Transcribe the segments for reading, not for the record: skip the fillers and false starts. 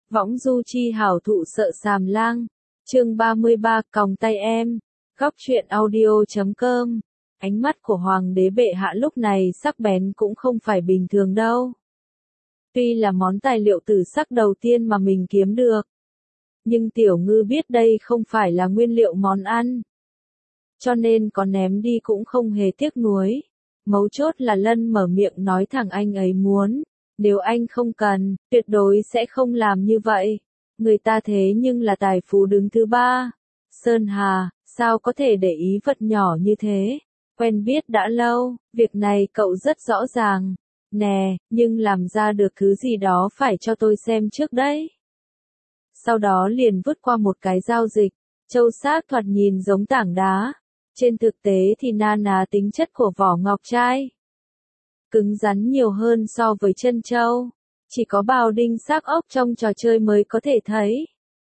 Võng du chi hảo thụ sợ sàm lang. Chương 33 còng tay em. Góc truyện audio.com. Ánh mắt của hoàng đế bệ hạ lúc này sắc bén cũng không phải bình thường đâu. Tuy là món tài liệu tử sắc đầu tiên mà mình kiếm được, nhưng Tiểu Ngư biết đây không phải là nguyên liệu món ăn, cho nên có ném đi cũng không hề tiếc nuối. Mấu chốt là Lân mở miệng nói thẳng anh ấy muốn, nếu anh không cần, tuyệt đối sẽ không làm như vậy. Người ta thế nhưng là tài phú đứng thứ ba. Sơn Hà, sao có thể để ý vật nhỏ như thế? Quen biết đã lâu, việc này cậu rất rõ ràng. Nè, nhưng làm ra được thứ gì đó phải cho tôi xem trước đấy. Sau đó liền vứt qua một cái giao dịch, châu xác thoạt nhìn giống tảng đá. Trên thực tế thì na ná tính chất của vỏ ngọc trai. Cứng rắn nhiều hơn so với chân châu. Chỉ có bào đinh xác ốc trong trò chơi mới có thể thấy.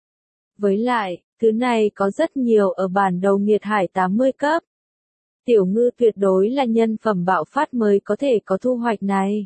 Với lại, thứ này có rất nhiều ở bản đầu nghiệt hải 80 cấp. Tiểu Ngư tuyệt đối là nhân phẩm bạo phát mới có thể có thu hoạch này.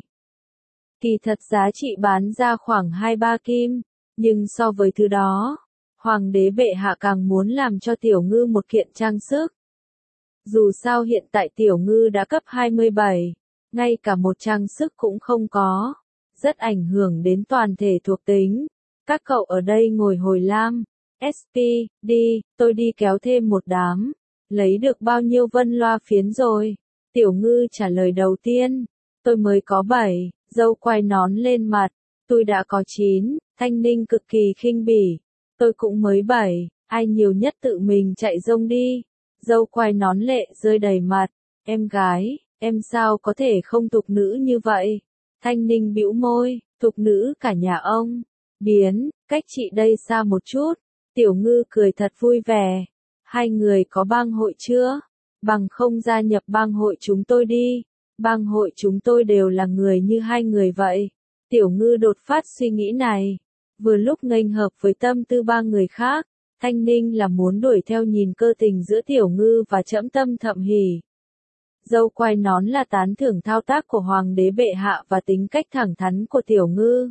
Kỳ thật giá trị bán ra khoảng 2-3 kim, nhưng so với thứ đó, hoàng đế bệ hạ càng muốn làm cho Tiểu Ngư một kiện trang sức. Dù sao hiện tại Tiểu Ngư đã cấp 27, ngay cả một trang sức cũng không có, rất ảnh hưởng đến toàn thể thuộc tính. Các cậu ở đây ngồi hồi lam, SP, đi, tôi đi kéo thêm một đám. Lấy được bao nhiêu vân loa phiến rồi? Tiểu Ngư trả lời đầu tiên, tôi mới có 7, dâu quay nón lên mặt, tôi đã có 9, Thanh Ninh cực kỳ khinh bỉ, tôi cũng mới 7, ai nhiều nhất tự mình chạy rông đi. Dâu quay nón lệ rơi đầy mặt, em gái, em sao có thể không tục nữ như vậy? Thanh Ninh bĩu môi, tục nữ cả nhà ông. Biến, cách chị đây xa một chút. Tiểu Ngư cười thật vui vẻ. Hai người có bang hội chưa? Bằng không gia nhập bang hội chúng tôi đi. Bang hội chúng tôi đều là người như hai người vậy. Tiểu Ngư đột phát suy nghĩ này. Vừa lúc nghênh hợp với tâm tư ba người khác. Thanh Ninh là muốn đuổi theo nhìn cơ tình giữa Tiểu Ngư và Trẫm Tâm Thậm Hỉ. Dâu quay nón là tán thưởng thao tác của hoàng đế bệ hạ và tính cách thẳng thắn của Tiểu Ngư.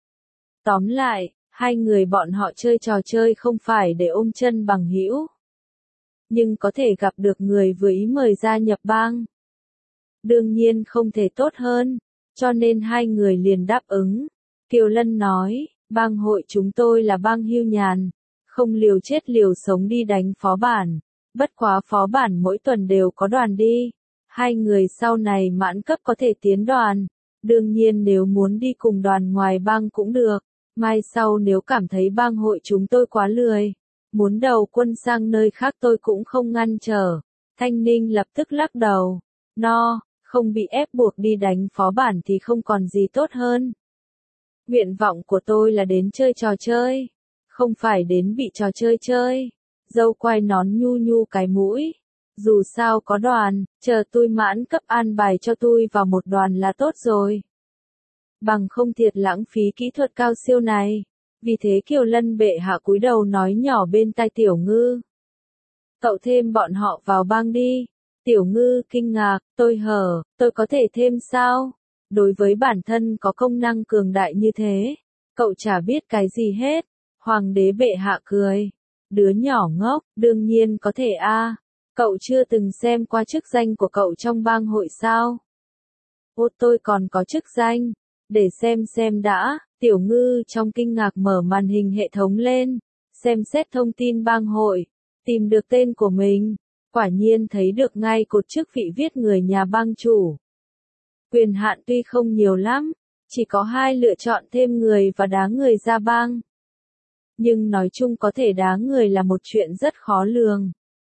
Tóm lại, hai người bọn họ chơi trò chơi không phải để ôm chân bằng hữu, nhưng có thể gặp được người vừa ý mời gia nhập bang. Đương nhiên không thể tốt hơn, cho nên hai người liền đáp ứng. Kiều Lân nói, bang hội chúng tôi là bang hưu nhàn, không liều chết liều sống đi đánh phó bản, bất quá phó bản mỗi tuần đều có đoàn đi. Hai người sau này mãn cấp có thể tiến đoàn, đương nhiên nếu muốn đi cùng đoàn ngoài bang cũng được. Mai sau nếu cảm thấy bang hội chúng tôi quá lười, muốn đầu quân sang nơi khác tôi cũng không ngăn trở. Thanh Ninh lập tức lắc đầu, no, không bị ép buộc đi đánh phó bản thì không còn gì tốt hơn. Nguyện vọng của tôi là đến chơi trò chơi, không phải đến bị trò chơi chơi. Dâu quay nón nhu nhu cái mũi. Dù sao có đoàn, chờ tôi mãn cấp an bài cho tôi vào một đoàn là tốt rồi. Bằng không thiệt lãng phí kỹ thuật cao siêu này. Vì thế Kiều Lân bệ hạ cúi đầu nói nhỏ bên tai Tiểu Ngư. Cậu thêm bọn họ vào bang đi. Tiểu Ngư kinh ngạc, tôi có thể thêm sao? Đối với bản thân có công năng cường đại như thế, cậu chả biết cái gì hết. Hoàng đế bệ hạ cười. Đứa nhỏ ngốc, đương nhiên có thể a. Cậu chưa từng xem qua chức danh của cậu trong bang hội sao? Ô, tôi còn có chức danh. Để xem đã. Tiểu Ngư trong kinh ngạc mở màn hình hệ thống lên, xem xét thông tin bang hội, tìm được tên của mình, quả nhiên thấy được ngay cột chức vị viết người nhà bang chủ. Quyền hạn tuy không nhiều lắm, chỉ có 2 lựa chọn thêm người và đá người ra bang. Nhưng nói chung có thể đá người là một chuyện rất khó lường.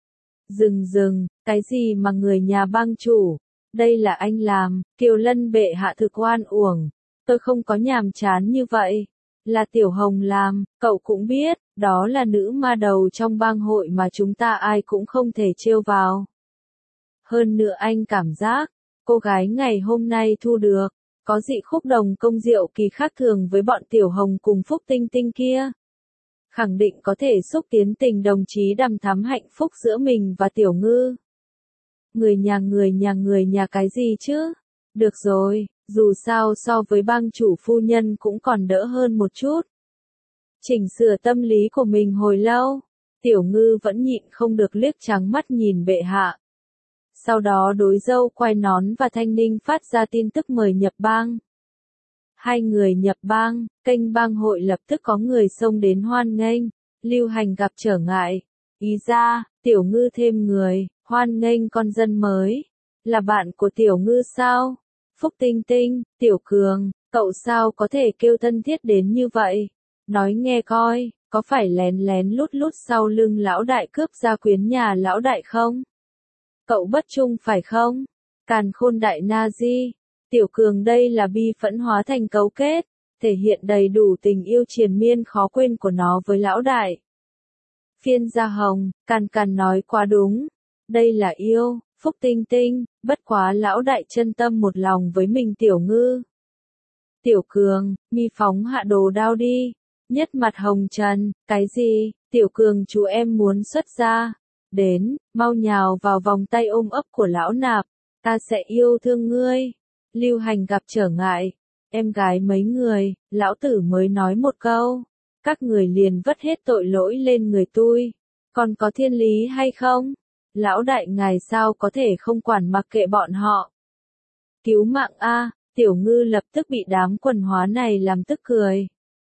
Dừng, cái gì mà người nhà bang chủ? Đây là anh làm, Kiều Lân bệ hạ thực oan uổng. Tôi không có nhàm chán như vậy. Là Tiểu Hồng làm, cậu cũng biết, đó là nữ ma đầu trong bang hội mà chúng ta ai cũng không thể trêu vào. Hơn nữa anh cảm giác, cô gái ngày hôm nay thu được, có dị khúc đồng công diệu kỳ khác thường với bọn Tiểu Hồng cùng Phúc Tinh Tinh kia. Khẳng định có thể xúc tiến tình đồng chí đằm thắm hạnh phúc giữa mình và Tiểu Ngư. Người nhà cái gì chứ? Được rồi, dù sao so với bang chủ phu nhân cũng còn đỡ hơn một chút. Chỉnh sửa tâm lý của mình hồi lâu, Tiểu Ngư vẫn nhịn không được liếc trắng mắt nhìn bệ hạ. Sau đó đối dâu quai nón và Thanh Ninh phát ra tin tức mời nhập bang. Hai người nhập bang, kênh bang hội lập tức có người xông đến hoan nghênh, Lưu Hành gặp trở ngại. Ý ra, Tiểu Ngư thêm người, hoan nghênh con dân mới. Là bạn của Tiểu Ngư sao? Phúc Tinh Tinh, Tiểu Cường, cậu sao có thể kêu thân thiết đến như vậy? Nói nghe coi, có phải lén lén lút lút sau lưng lão đại cướp gia quyến nhà lão đại không? Cậu bất trung phải không? Càn khôn đại na di. Tiểu Cường đây là bi phẫn hóa thành cấu kết, thể hiện đầy đủ tình yêu triền miên khó quên của nó với lão đại. Phiên Gia Hồng, Càn Càn nói quá đúng. Đây là yêu, Phúc Tinh Tinh, bất quá lão đại chân tâm một lòng với mình Tiểu Ngư. Tiểu Cường, mi phóng hạ đồ đao đi. Nhất mặt hồng trần, cái gì, Tiểu Cường chú em muốn xuất ra. Đến, mau nhào vào vòng tay ôm ấp của lão nạp, ta sẽ yêu thương ngươi. Lưu Hành gặp trở ngại, em gái mấy người, lão tử mới nói một câu, các người liền vất hết tội lỗi lên người tôi, còn có thiên lý hay không? Lão đại ngài sao có thể không quản mặc kệ bọn họ? Cứu mạng a, Tiểu Ngư lập tức bị đám quần hóa này làm tức cười.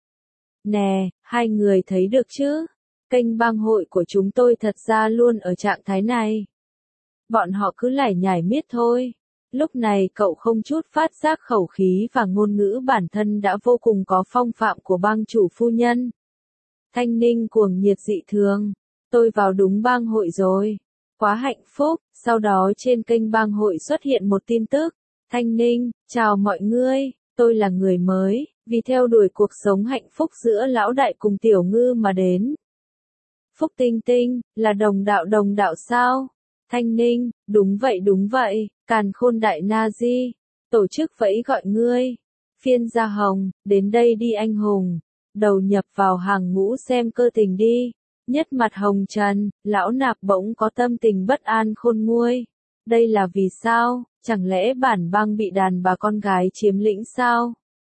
Nè, hai người thấy được chứ? Kênh bang hội của chúng tôi thật ra luôn ở trạng thái này. Bọn họ cứ lải nhải miết thôi. Lúc này cậu không chút phát giác khẩu khí và ngôn ngữ bản thân đã vô cùng có phong phạm của bang chủ phu nhân. Thanh Ninh cuồng nhiệt dị thường. Tôi vào đúng bang hội rồi. Quá hạnh phúc. Sau đó trên kênh bang hội xuất hiện một tin tức. Thanh Ninh, chào mọi người, tôi là người mới, vì theo đuổi cuộc sống hạnh phúc giữa lão đại cùng Tiểu Ngư mà đến. Phúc Tinh Tinh, là đồng đạo sao? Thanh Ninh, đúng vậy, Càn Khôn đại na di, tổ chức vẫy gọi ngươi. Phiên Gia Hồng, đến đây đi anh hùng, đầu nhập vào hàng ngũ xem cơ tình đi. Nhất mặt hồng trần, lão nạp bỗng có tâm tình bất an khôn nguôi. Đây là vì sao, chẳng lẽ bản bang bị đàn bà con gái chiếm lĩnh sao?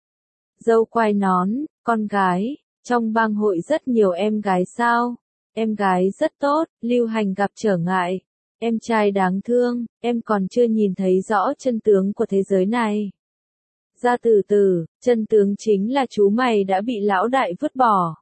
Dâu quai nón, con gái, trong bang hội rất nhiều em gái sao? Em gái rất tốt, Lưu Hành gặp trở ngại. Em trai đáng thương, em còn chưa nhìn thấy rõ chân tướng của thế giới này. Ra từ từ, chân tướng chính là chú mày đã bị lão đại vứt bỏ.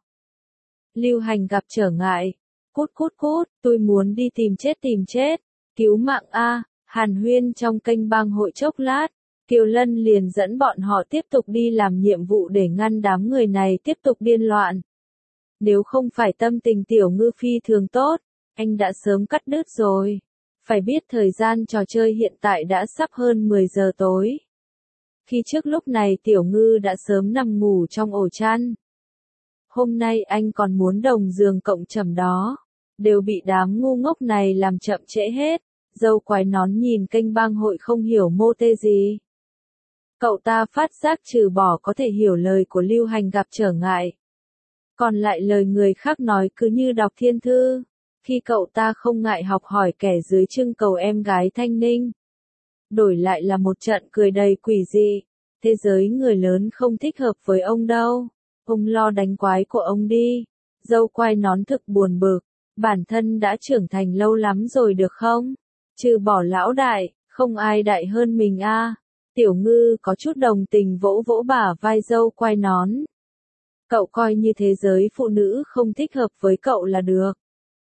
Lưu Hành gặp trở ngại. Cút, tôi muốn đi tìm chết. Cứu mạng a, hàn huyên trong kênh bang hội chốc lát. Kiều Lân liền dẫn bọn họ tiếp tục đi làm nhiệm vụ để ngăn đám người này tiếp tục điên loạn. Nếu không phải tâm tình Tiểu Ngư phi thường tốt, anh đã sớm cắt đứt rồi. Phải biết thời gian trò chơi hiện tại đã sắp hơn 10 giờ tối. Khi trước lúc này Tiểu Ngư đã sớm nằm ngủ trong ổ chăn. Hôm nay anh còn muốn đồng giường cộng trầm đó. Đều bị đám ngu ngốc này làm chậm trễ hết. Dâu quái nón nhìn kênh bang hội không hiểu mô tê gì. Cậu ta phát giác trừ bỏ có thể hiểu lời của Lưu Hành gặp trở ngại. Còn lại lời người khác nói cứ như đọc thiên thư. Khi cậu ta không ngại học hỏi kẻ dưới trưng cầu em gái Thanh Ninh. Đổi lại là một trận cười đầy quỷ dị. Thế giới người lớn không thích hợp với ông đâu. Ông lo đánh quái của ông đi. Dâu quai nón thực buồn bực. Bản thân đã trưởng thành lâu lắm rồi được không? Trừ bỏ lão đại, không ai đại hơn mình a. Tiểu Ngư có chút đồng tình vỗ vỗ bả vai dâu quai nón. Cậu coi như thế giới phụ nữ không thích hợp với cậu là được.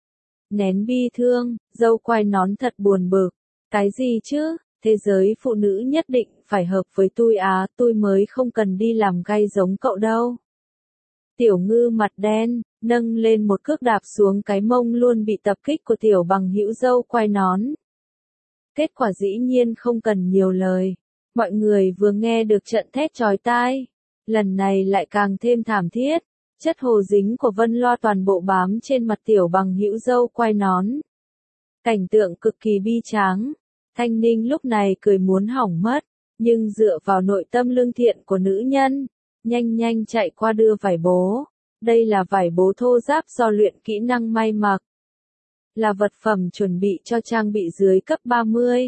Nén bi thương, dâu quai nón thật buồn bực. Cái gì chứ, thế giới phụ nữ nhất định phải hợp với tôi á, tôi mới không cần đi làm gay giống cậu đâu. Tiểu Ngư mặt đen, nâng lên một cước đạp xuống cái mông luôn bị tập kích của tiểu bằng hữu dâu quai nón. Kết quả dĩ nhiên không cần nhiều lời. Mọi người vừa nghe được trận thét chói tai. Lần này lại càng thêm thảm thiết. Chất hồ dính của Vân Loa toàn bộ bám trên mặt tiểu bằng hữu dâu quai nón. Cảnh tượng cực kỳ bi tráng. Thanh Ninh lúc này cười muốn hỏng mất. Nhưng dựa vào nội tâm lương thiện của nữ nhân. Nhanh chạy qua đưa vải bố. Đây là vải bố thô ráp do luyện kỹ năng may mặc. Là vật phẩm chuẩn bị cho trang bị dưới cấp 30.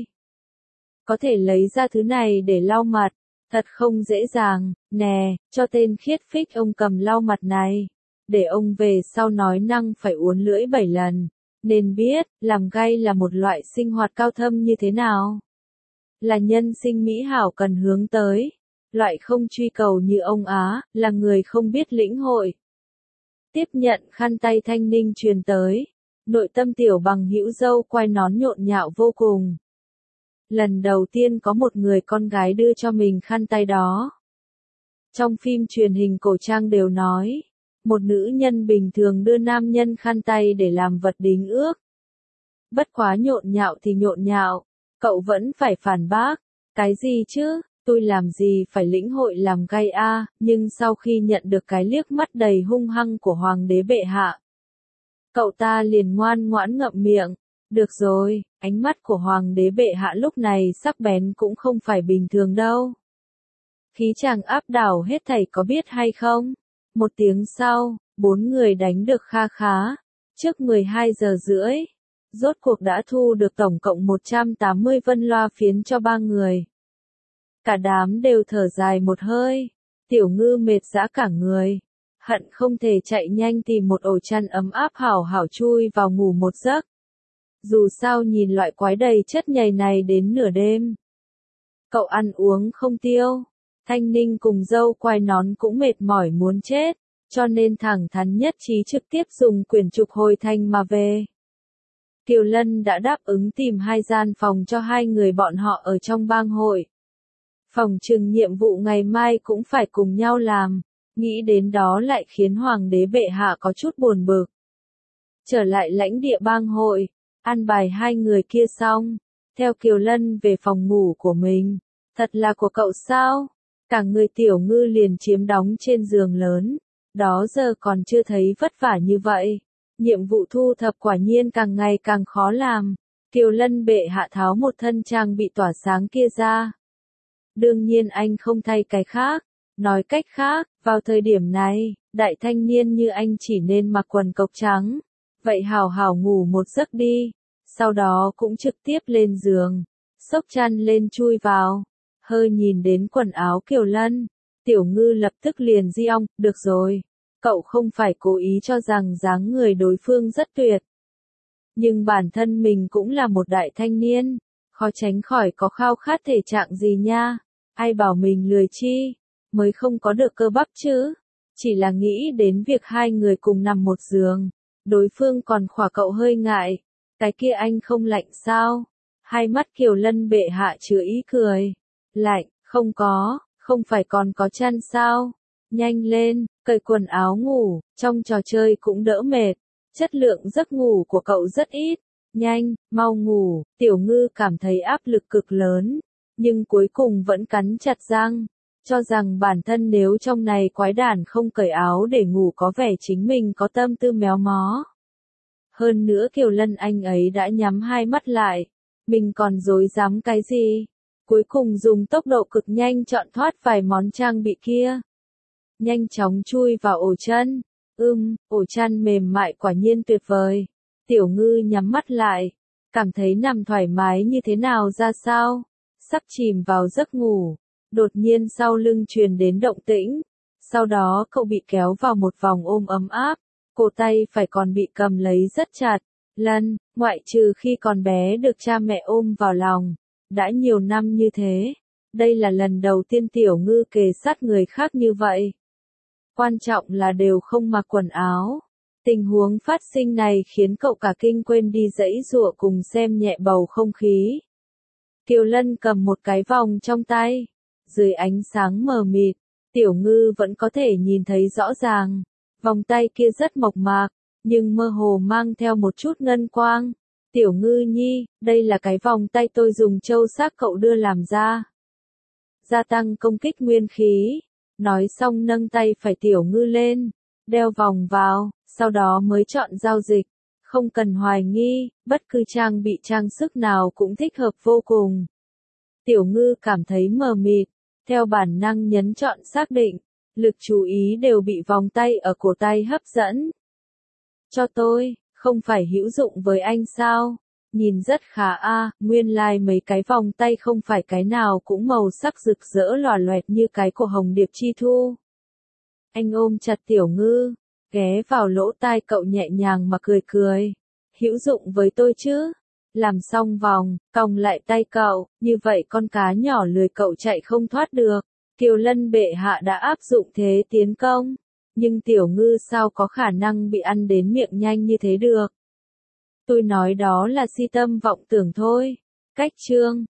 Có thể lấy ra thứ này để lau mặt. Thật không dễ dàng, nè, cho tên khiết phích ông cầm lau mặt này. để ông về sau nói năng phải uốn lưỡi 7 lần, nên biết, làm gay là một loại sinh hoạt cao thâm như thế nào. Là nhân sinh mỹ hảo cần hướng tới, loại không truy cầu như ông Á, là người không biết lĩnh hội. Tiếp nhận khăn tay Thanh Ninh truyền tới, nội tâm Tiểu Bằng hữu dâu quai nón nhộn nhạo vô cùng. Lần đầu tiên có một người con gái đưa cho mình khăn tay đó. Trong phim truyền hình cổ trang đều nói, một nữ nhân bình thường đưa nam nhân khăn tay để làm vật đính ước. Bất quá nhộn nhạo thì nhộn nhạo, cậu vẫn phải phản bác, cái gì chứ, tôi làm gì phải lĩnh hội làm gay a, nhưng sau khi nhận được cái liếc mắt đầy hung hăng của hoàng đế bệ hạ, cậu ta liền ngoan ngoãn ngậm miệng. Được rồi, ánh mắt của hoàng đế bệ hạ lúc này sắc bén cũng không phải bình thường đâu. Khí chàng áp đảo hết thảy có biết hay không? Một tiếng sau, 4 người đánh được kha khá, trước 12 giờ rưỡi, rốt cuộc đã thu được tổng cộng 180 vân loa phiến cho 3 người. Cả đám đều thở dài một hơi, Tiểu Ngư mệt rã cả người, hận không thể chạy nhanh tìm một ổ chăn ấm áp hảo hảo chui vào ngủ một giấc. Dù sao nhìn loại quái đầy chất nhầy này đến nửa đêm, cậu ăn uống không tiêu. Thanh Ninh cùng dâu quai nón cũng mệt mỏi muốn chết, cho nên thẳng thắn nhất trí trực tiếp dùng quyển trục hồi thành mà về. Kiều Lân đã đáp ứng tìm 2 gian phòng cho 2 người bọn họ ở trong bang hội. Phòng trừng nhiệm vụ ngày mai cũng phải cùng nhau làm, nghĩ đến đó lại khiến hoàng đế bệ hạ có chút buồn bực. Trở lại lãnh địa bang hội, an bài 2 người kia xong, theo Kiều Lân về phòng ngủ của mình. Thật là của cậu sao? Cả người Tiểu Ngư liền chiếm đóng trên giường lớn, đó giờ còn chưa thấy vất vả như vậy. Nhiệm vụ thu thập quả nhiên càng ngày càng khó làm. Kiều Lân bệ hạ tháo một thân trang bị tỏa sáng kia ra. Đương nhiên anh không thay cái khác. Nói cách khác, vào thời điểm này, đại thanh niên như anh chỉ nên mặc quần cộc trắng. Vậy hào hào ngủ một giấc đi. Sau đó cũng trực tiếp lên giường, xốc chăn lên chui vào. Hơi nhìn đến quần áo Kiều Lân, Tiểu Ngư lập tức liền di ong, được rồi. Cậu không phải cố ý cho rằng dáng người đối phương rất tuyệt. Nhưng bản thân mình cũng là một đại thanh niên, khó tránh khỏi có khao khát thể trạng gì nha. Ai bảo mình lười chi, mới không có được cơ bắp chứ. Chỉ là nghĩ đến việc 2 người cùng nằm một giường, đối phương còn khỏa cậu hơi ngại. Cái kia anh không lạnh sao? Hai mắt Kiều Lân bệ hạ chứa ý cười. Lạnh, không có, không phải còn có chăn sao? Nhanh lên, cởi quần áo ngủ, trong trò chơi cũng đỡ mệt. Chất lượng giấc ngủ của cậu rất ít. Nhanh, mau ngủ. Tiểu Ngư cảm thấy áp lực cực lớn, nhưng cuối cùng vẫn cắn chặt răng, cho rằng bản thân nếu trong này quái đản không cởi áo để ngủ có vẻ chính mình có tâm tư méo mó. Hơn nữa Kiều Lân anh ấy đã nhắm 2 mắt lại, mình còn dối dám cái gì? Cuối cùng dùng tốc độ cực nhanh chọn thoát vài món trang bị kia. Nhanh chóng chui vào ổ chân. Ổ chăn mềm mại quả nhiên tuyệt vời. Tiểu Ngư nhắm mắt lại, cảm thấy nằm thoải mái như thế nào ra sao. Sắp chìm vào giấc ngủ, đột nhiên sau lưng truyền đến động tĩnh. Sau đó cậu bị kéo vào một vòng ôm ấm áp, cổ tay phải còn bị cầm lấy rất chặt. Lân, ngoại trừ khi còn bé được cha mẹ ôm vào lòng, đã nhiều năm như thế, đây là lần đầu tiên Tiểu Ngư kề sát người khác như vậy. Quan trọng là đều không mặc quần áo. Tình huống phát sinh này khiến cậu cả kinh quên đi giãy giụa cùng xem nhẹ bầu không khí. Kiều Lân cầm một cái vòng trong tay, dưới ánh sáng mờ mịt, Tiểu Ngư vẫn có thể nhìn thấy rõ ràng. Vòng tay kia rất mộc mạc, nhưng mơ hồ mang theo một chút ngân quang. Tiểu Ngư nhi, đây là cái vòng tay tôi dùng châu xác cậu đưa làm ra. Gia tăng công kích nguyên khí. Nói xong nâng tay phải Tiểu Ngư lên, đeo vòng vào, sau đó mới chọn giao dịch. Không cần hoài nghi, bất cứ trang bị trang sức nào cũng thích hợp vô cùng. Tiểu Ngư cảm thấy mờ mịt, theo bản năng nhấn chọn xác định, lực chú ý đều bị vòng tay ở cổ tay hấp dẫn. Cho tôi, không phải hữu dụng với anh sao? Nhìn rất khá nguyên lai mấy cái vòng tay không phải cái nào cũng màu sắc rực rỡ lòe loẹt như cái của Hồng Điệp Chi Thu. Anh ôm chặt Tiểu Ngư, ghé vào lỗ tai cậu nhẹ nhàng mà cười cười. Hữu dụng với tôi chứ? Làm xong vòng, còng lại tay cậu, như vậy con cá nhỏ lười cậu chạy không thoát được. Kiều Lân bệ hạ đã áp dụng thế tiến công, nhưng tiểu ngư sao có khả năng bị ăn đến miệng nhanh như thế được. Tôi nói đó là si tâm vọng tưởng thôi. Cách chương